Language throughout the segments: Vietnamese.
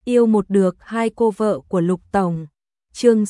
Yêu một được hai cô vợ của Lục Tổng. Chương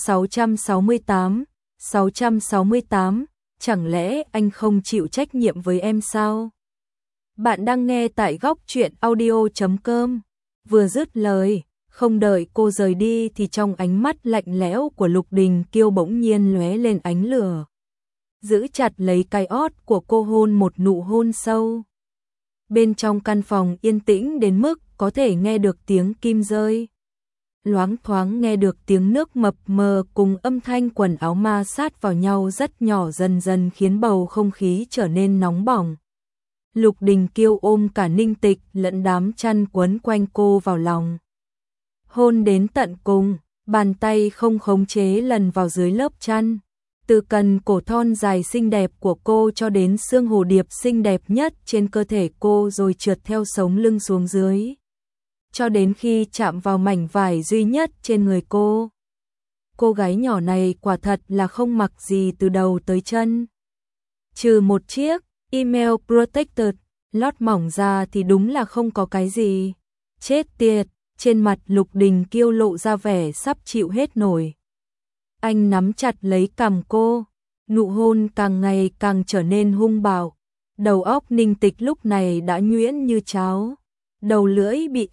668, chẳng lẽ anh không chịu trách nhiệm với em sao? Bạn đang nghe tại góc truyện audio.com. Vừa dứt lời, không đợi cô rời đi thì trong ánh mắt lạnh lẽo của Lục Đình Kiêu bỗng nhiên lóe lên ánh lửa. Giữ chặt lấy cái ót của cô hôn một nụ hôn sâu. Bên trong căn phòng yên tĩnh đến mức có thể nghe được tiếng kim rơi. Loáng thoáng nghe được tiếng nước mập mờ cùng âm thanh quần áo ma sát vào nhau rất nhỏ dần dần khiến bầu không khí trở nên nóng bỏng. Lục Đình Kiêu ôm cả Ninh Tịch lẫn đám chăn quấn quanh cô vào lòng. Hôn đến tận cùng, bàn tay không khống chế lần vào dưới lớp chăn. Từ cần cổ thon dài xinh đẹp của cô cho đến xương hồ điệp xinh đẹp nhất trên cơ thể cô rồi trượt theo sống lưng xuống dưới. Cho đến khi chạm vào mảnh vải duy nhất trên người cô. Cô gái nhỏ này quả thật là không mặc gì từ đầu tới chân. Trừ một chiếc email protector lót mỏng ra thì đúng là không có cái gì. Chết tiệt, trên mặt Lục Đình Kiêu lộ ra vẻ sắp chịu hết nổi. Anh nắm chặt lấy cằm cô, nụ hôn càng ngày càng trở nên hung bạo. Đầu óc Ninh Tịch lúc này đã nhuyễn như cháo. Đầu lưỡi bị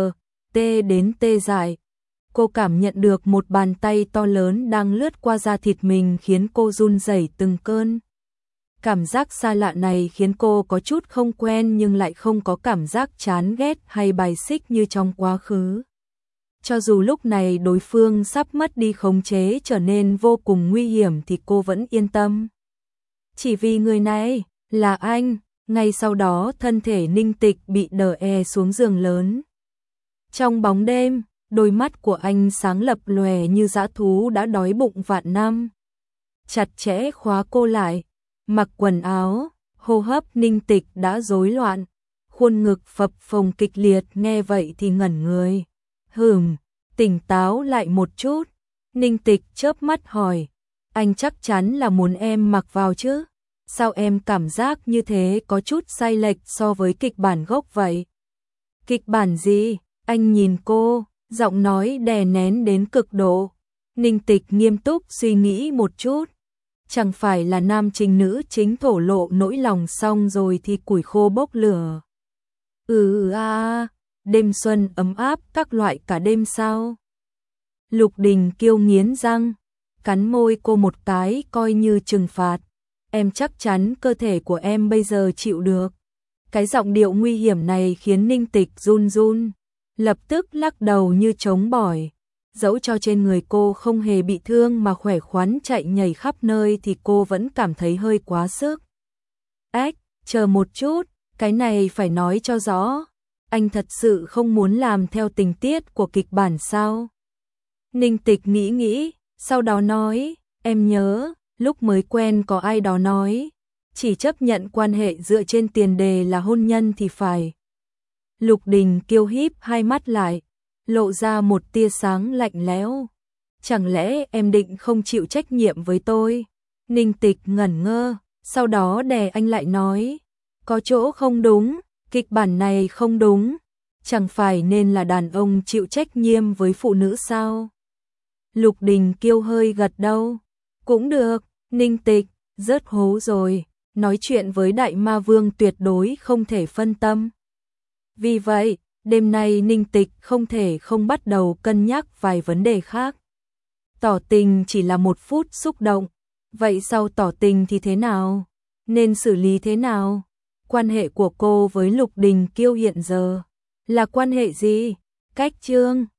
tê đến tê dại. Cô cảm nhận được một bàn tay to lớn đang lướt qua da thịt mình khiến cô run rẩy từng cơn. Cảm giác xa lạ này khiến cô có chút không quen nhưng lại không có cảm giác chán ghét hay bài xích như trong quá khứ. Cho dù lúc này đối phương sắp mất đi khống chế trở nên vô cùng nguy hiểm thì cô vẫn yên tâm. Chỉ vì người này là anh. Ngay sau đó thân thể Ninh Tịch bị đè xuống giường lớn. Trong bóng đêm, đôi mắt của anh sáng lập lòe như dã thú đã đói bụng vạn năm. Chặt chẽ khóa cô lại, mặc quần áo, hô hấp Ninh Tịch đã rối loạn. Khuôn ngực phập phồng kịch liệt nghe vậy thì ngẩn người. Tỉnh táo lại một chút. Ninh Tịch chớp mắt hỏi, anh chắc chắn là muốn em mặc vào chứ? Sao em cảm giác như thế có chút sai lệch so với kịch bản gốc vậy? Kịch bản gì? Anh nhìn cô, giọng nói đè nén đến cực độ. Ninh Tịch nghiêm túc suy nghĩ một chút. Chẳng phải là nam chính nữ chính thổ lộ nỗi lòng xong rồi thì củi khô bốc lửa. Đêm xuân ấm áp các loại cả đêm sao? Lục Đình Kiêu nghiến răng, cắn môi cô một cái coi như trừng phạt. Em chắc chắn cơ thể của em bây giờ chịu được. Cái giọng điệu nguy hiểm này khiến Ninh Tịch run run, lập tức lắc đầu như trống bỏi. Dẫu cho trên người cô không hề bị thương mà khỏe khoắn chạy nhảy khắp nơi thì cô vẫn cảm thấy hơi quá sức. Chờ một chút, cái này phải nói cho rõ. Anh thật sự không muốn làm theo tình tiết của kịch bản sao? Ninh Tịch nghĩ, sau đó nói, em nhớ, lúc mới quen có ai đó nói, chỉ chấp nhận quan hệ dựa trên tiền đề là hôn nhân thì phải. Lục Đình Kiêu híp hai mắt lại, lộ ra một tia sáng lạnh lẽo. Chẳng lẽ em định không chịu trách nhiệm với tôi? Ninh Tịch ngẩn ngơ, sau đó đè anh lại nói, có chỗ không đúng, kịch bản này không đúng, chẳng phải nên là đàn ông chịu trách nhiệm với phụ nữ sao? Lục Đình Kiêu hơi gật đầu, cũng được. Ninh Tịch, rớt hố rồi, nói chuyện với Đại Ma Vương tuyệt đối không thể phân tâm. Vì vậy, đêm nay Ninh Tịch không thể không bắt đầu cân nhắc vài vấn đề khác. Tỏ tình chỉ là một phút xúc động, vậy sau tỏ tình thì thế nào? Nên xử lý thế nào? Quan hệ của cô với Lục Đình Kiêu hiện giờ là quan hệ gì? Cách chương